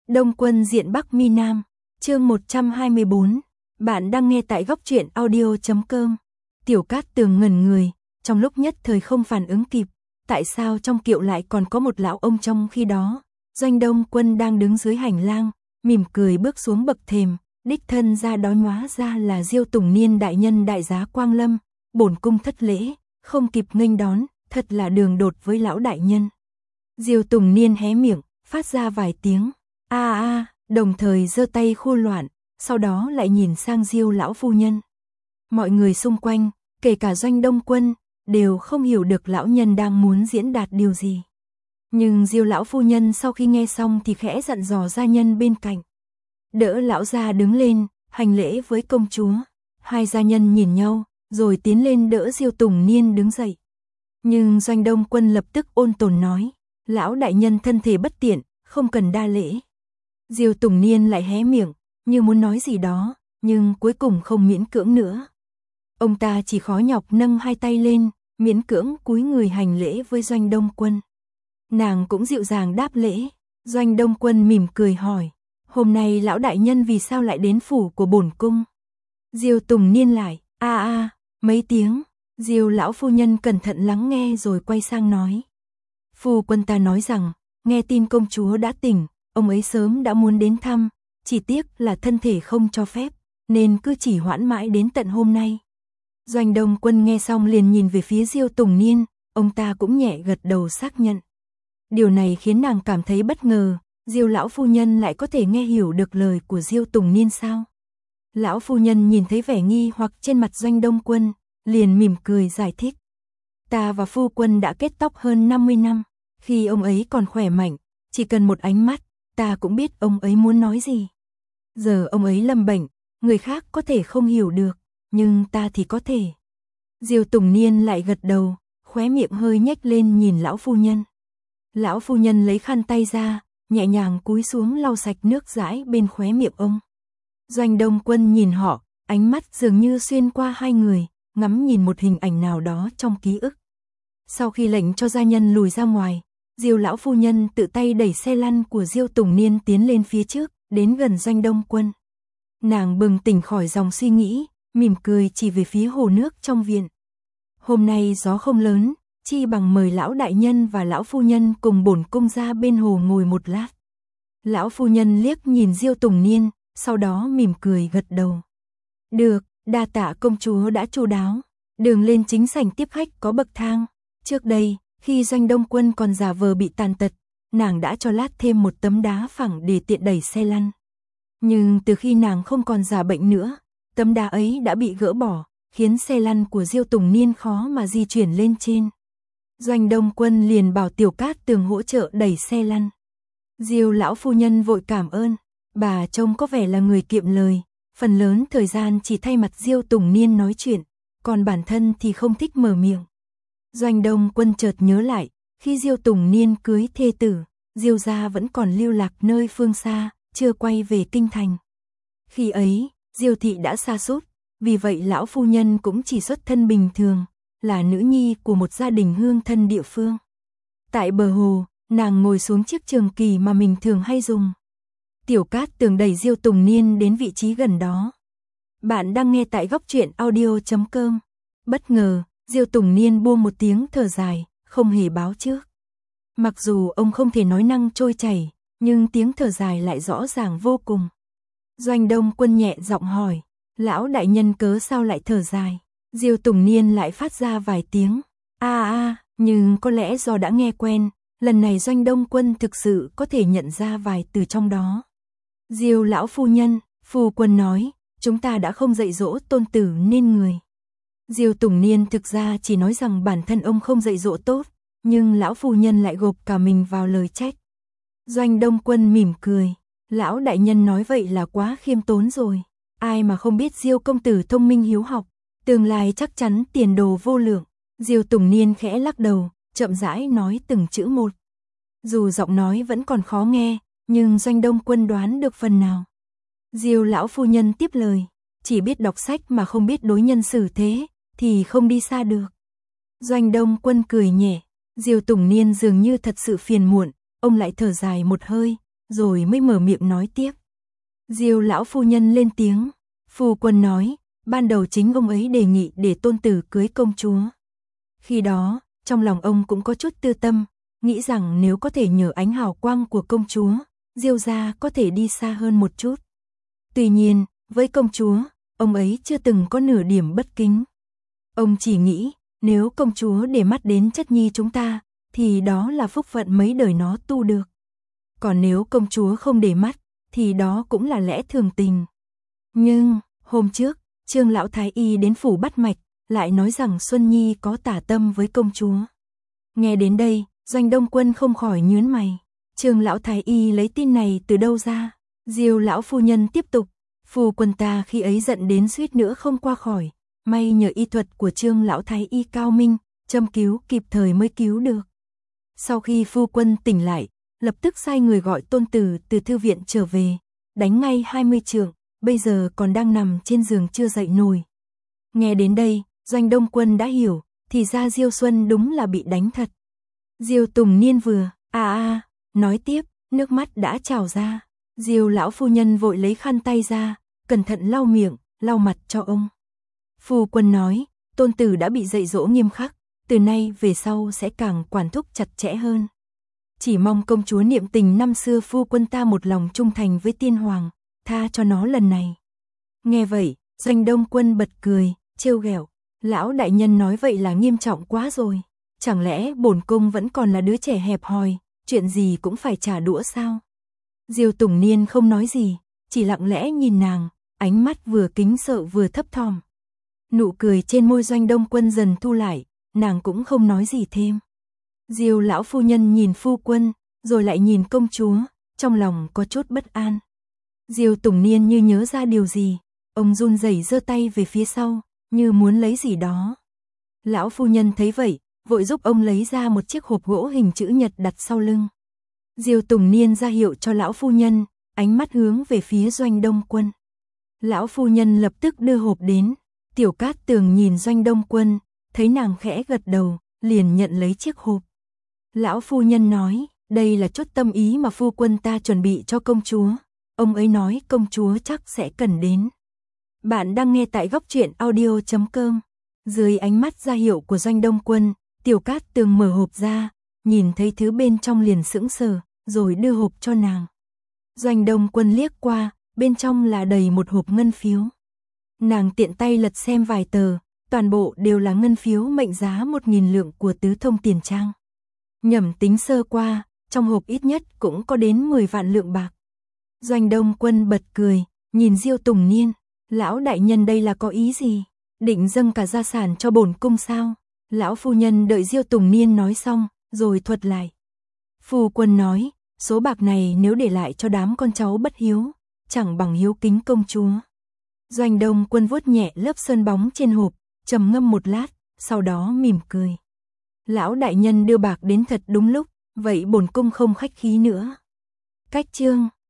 Đông Quân diện Bắc Mi Nam, chương 124, bạn đang nghe tại góc truyện audio.com. Tiểu Cát Tường ngẩn người, trong lúc nhất thời không phản ứng kịp, tại sao trong kiệu lại còn có một lão ông trong khi đó. Doanh Đông Quân đang đứng dưới hành lang, mỉm cười bước xuống bậc thềm, đích thân ra đón, hóa ra là Diêu Tùng Niên đại nhân đại giá quang lâm, bổn cung thất lễ, không kịp nghênh đón, thật là đường đột với lão đại nhân. Diêu Tùng Niên hé miệng, phát ra vài tiếng đồng thời giơ tay khu loạn, sau đó lại nhìn sang Diêu lão phu nhân. Mọi người xung quanh, kể cả Doanh Đông Quân, đều không hiểu được lão nhân đang muốn diễn đạt điều gì. Nhưng Diêu lão phu nhân sau khi nghe xong thì khẽ dặn dò gia nhân bên cạnh. Đỡ lão gia đứng lên, hành lễ với công chúa. Hai gia nhân nhìn nhau, rồi tiến lên đỡ Diêu Tùng Niên đứng dậy. Nhưng Doanh Đông Quân lập tức ôn tồn nói, lão đại nhân thân thể bất tiện, không cần đa lễ. Diêu Tùng Niên lại hé miệng, như muốn nói gì đó, nhưng cuối cùng không miễn cưỡng nữa. Ông ta chỉ khó nhọc nâng hai tay lên, miễn cưỡng cúi người hành lễ với Doanh Đông Quân. Nàng cũng dịu dàng đáp lễ. Doanh Đông Quân mỉm cười hỏi, hôm nay lão đại nhân vì sao lại đến phủ của bổn cung? Diêu Tùng Niên lại, mấy tiếng. Diêu lão phu nhân cẩn thận lắng nghe rồi quay sang nói. Phu quân ta nói rằng, nghe tin công chúa đã tỉnh, ông ấy sớm đã muốn đến thăm, chỉ tiếc là thân thể không cho phép, nên cứ chỉ hoãn mãi đến tận hôm nay. Doanh Đông Quân nghe xong liền nhìn về phía Diêu Tùng Niên, ông ta cũng nhẹ gật đầu xác nhận. Điều này khiến nàng cảm thấy bất ngờ, Diêu lão phu nhân lại có thể nghe hiểu được lời của Diêu Tùng Niên sao? Lão phu nhân nhìn thấy vẻ nghi hoặc trên mặt Doanh Đông Quân, liền mỉm cười giải thích. Ta và phu quân đã kết tóc hơn 50 năm, khi ông ấy còn khỏe mạnh, chỉ cần một ánh mắt, ta cũng biết ông ấy muốn nói gì. Giờ ông ấy lâm bệnh, người khác có thể không hiểu được, nhưng ta thì có thể. Diêu Tùng Niên lại gật đầu, khóe miệng hơi nhếch lên nhìn lão phu nhân. Lão phu nhân lấy khăn tay ra, nhẹ nhàng cúi xuống lau sạch nước dãi bên khóe miệng ông. Doanh Đông Quân nhìn họ, ánh mắt dường như xuyên qua hai người, ngắm nhìn một hình ảnh nào đó trong ký ức. Sau khi lệnh cho gia nhân lùi ra ngoài, Diêu lão phu nhân tự tay đẩy xe lăn của Diêu Tùng Niên tiến lên phía trước, đến gần Doanh Đông Quân. Nàng bừng tỉnh khỏi dòng suy nghĩ, mỉm cười chỉ về phía hồ nước trong viện. Hôm nay gió không lớn, chi bằng mời lão đại nhân và lão phu nhân cùng bổn cung ra bên hồ ngồi một lát. Lão phu nhân liếc nhìn Diêu Tùng Niên, sau đó mỉm cười gật đầu. Được, đa tạ công chúa đã chu đáo. Đường lên chính sảnh tiếp khách có bậc thang. Trước đây, khi Doanh Đông Quân còn giả vờ bị tàn tật, nàng đã cho lát thêm một tấm đá phẳng để tiện đẩy xe lăn. Nhưng từ khi nàng không còn giả bệnh nữa, tấm đá ấy đã bị gỡ bỏ, khiến xe lăn của Diêu Tùng Niên khó mà di chuyển lên trên. Doanh Đông Quân liền bảo Tiểu Cát Tường hỗ trợ đẩy xe lăn. Diêu lão phu nhân vội cảm ơn, bà trông có vẻ là người kiệm lời, phần lớn thời gian chỉ thay mặt Diêu Tùng Niên nói chuyện, còn bản thân thì không thích mở miệng. Doanh Đông Quân chợt nhớ lại, khi Diêu Tùng Niên cưới thê tử, Diêu gia vẫn còn lưu lạc nơi phương xa, chưa quay về kinh thành. Khi ấy, Diêu thị đã sa sút, vì vậy lão phu nhân cũng chỉ xuất thân bình thường, là nữ nhi của một gia đình hương thân địa phương. Tại bờ hồ, nàng ngồi xuống chiếc trường kỳ mà mình thường hay dùng. Tiểu Cát Tường đẩy Diêu Tùng Niên đến vị trí gần đó. Bạn đang nghe tại góc truyện audio.com. Bất ngờ, Diêu Tùng Niên buông một tiếng thở dài, không hề báo trước. Mặc dù ông không thể nói năng trôi chảy, nhưng tiếng thở dài lại rõ ràng vô cùng. Doanh Đông Quân nhẹ giọng hỏi, lão đại nhân cớ sao lại thở dài? Diêu Tùng Niên lại phát ra vài tiếng, nhưng có lẽ do đã nghe quen, lần này Doanh Đông Quân thực sự có thể nhận ra vài từ trong đó. Diêu lão phu nhân, phu quân nói, chúng ta đã không dạy dỗ tôn tử nên người. Diêu Tùng Niên thực ra chỉ nói rằng bản thân ông không dạy dỗ tốt, nhưng lão phu nhân lại gộp cả mình vào lời trách. Doanh Đông Quân mỉm cười, lão đại nhân nói vậy là quá khiêm tốn rồi, ai mà không biết Diêu công tử thông minh hiếu học, tương lai chắc chắn tiền đồ vô lượng. Diêu Tùng Niên khẽ lắc đầu, chậm rãi nói từng chữ một. Dù giọng nói vẫn còn khó nghe, nhưng Doanh Đông Quân đoán được phần nào. Diêu lão phu nhân tiếp lời, chỉ biết đọc sách mà không biết đối nhân xử thế, thì không đi xa được. Doanh Đông Quân cười nhẹ, Diêu Tùng Niên dường như thật sự phiền muộn, ông lại thở dài một hơi, rồi mới mở miệng nói tiếp. Diêu lão phu nhân lên tiếng, phu quân nói, ban đầu chính ông ấy đề nghị để tôn tử cưới công chúa. Khi đó, trong lòng ông cũng có chút tư tâm, nghĩ rằng nếu có thể nhờ ánh hào quang của công chúa, Diêu gia có thể đi xa hơn một chút. Tuy nhiên, với công chúa, ông ấy chưa từng có nửa điểm bất kính. Ông chỉ nghĩ, nếu công chúa để mắt đến chất nhi chúng ta, thì đó là phúc phận mấy đời nó tu được. Còn nếu công chúa không để mắt, thì đó cũng là lẽ thường tình. Nhưng, hôm trước, Trương lão thái y đến phủ bắt mạch, lại nói rằng Xuân Nhi có tả tâm với công chúa. Nghe đến đây, Doanh Đông Quân không khỏi nhướng mày. Trương lão thái y lấy tin này từ đâu ra? Diêu lão phu nhân tiếp tục, phu quân ta khi ấy giận đến suýt nữa không qua khỏi, may nhờ y thuật của Trương lão thái y cao minh, châm cứu kịp thời mới cứu được. Sau khi phu quân tỉnh lại, lập tức sai người gọi tôn tử từ thư viện trở về, đánh ngay 20 trượng, bây giờ còn đang nằm trên giường chưa dậy nổi. Nghe đến đây, Doanh Đông Quân đã hiểu, thì ra Diêu Xuân đúng là bị đánh thật. Diêu Tùng Niên vừa, nói tiếp, nước mắt đã trào ra. Diêu lão phu nhân vội lấy khăn tay ra, cẩn thận lau miệng, lau mặt cho ông. Phu quân nói, tôn tử đã bị dạy dỗ nghiêm khắc, từ nay về sau sẽ càng quản thúc chặt chẽ hơn. Chỉ mong công chúa niệm tình năm xưa phu quân ta một lòng trung thành với tiên hoàng, tha cho nó lần này. Nghe vậy, Doanh Đông Quân bật cười, trêu ghẹo, lão đại nhân nói vậy là nghiêm trọng quá rồi. Chẳng lẽ bổn cung vẫn còn là đứa trẻ hẹp hòi, chuyện gì cũng phải trả đũa sao? Diêu Tùng Niên không nói gì, chỉ lặng lẽ nhìn nàng, ánh mắt vừa kính sợ vừa thấp thỏm. Nụ cười trên môi Doanh Đông Quân dần thu lại, nàng cũng không nói gì thêm. Diêu lão phu nhân nhìn phu quân, rồi lại nhìn công chúa, trong lòng có chút bất an. Diêu Tùng Niên như nhớ ra điều gì, ông run rẩy giơ tay về phía sau, như muốn lấy gì đó. Lão phu nhân thấy vậy, vội giúp ông lấy ra một chiếc hộp gỗ hình chữ nhật đặt sau lưng. Diêu Tùng Niên ra hiệu cho lão phu nhân, ánh mắt hướng về phía Doanh Đông Quân. Lão phu nhân lập tức đưa hộp đến, Tiểu Cát Tường nhìn Doanh Đông Quân, thấy nàng khẽ gật đầu, liền nhận lấy chiếc hộp. Lão phu nhân nói, đây là chút tâm ý mà phu quân ta chuẩn bị cho công chúa. Ông ấy nói công chúa chắc sẽ cần đến. Bạn đang nghe tại góc truyện audio.com. Dưới ánh mắt ra hiệu của Doanh Đông Quân, Tiểu Cát Tường mở hộp ra, nhìn thấy thứ bên trong liền sững sờ, rồi đưa hộp cho nàng. Doanh Đông Quân liếc qua, bên trong là đầy một hộp ngân phiếu. Nàng tiện tay lật xem vài tờ, toàn bộ đều là ngân phiếu mệnh giá 1.000 lượng của Tứ Thông Tiền Trang. Nhẩm tính sơ qua, trong hộp ít nhất cũng có đến 10 vạn lượng bạc. Doanh Đông Quân bật cười, nhìn Diêu Tùng Niên, lão đại nhân đây là có ý gì? Định dâng cả gia sản cho bổn cung sao? Lão phu nhân đợi Diêu Tùng Niên nói xong, rồi thuật lại. Phu quân nói, số bạc này nếu để lại cho đám con cháu bất hiếu, chẳng bằng hiếu kính công chúa. Doanh Đông Quân vuốt nhẹ lớp sơn bóng trên hộp, trầm ngâm một lát, sau đó mỉm cười. Lão đại nhân đưa bạc đến thật đúng lúc, vậy bổn cung không khách khí nữa. Cách chương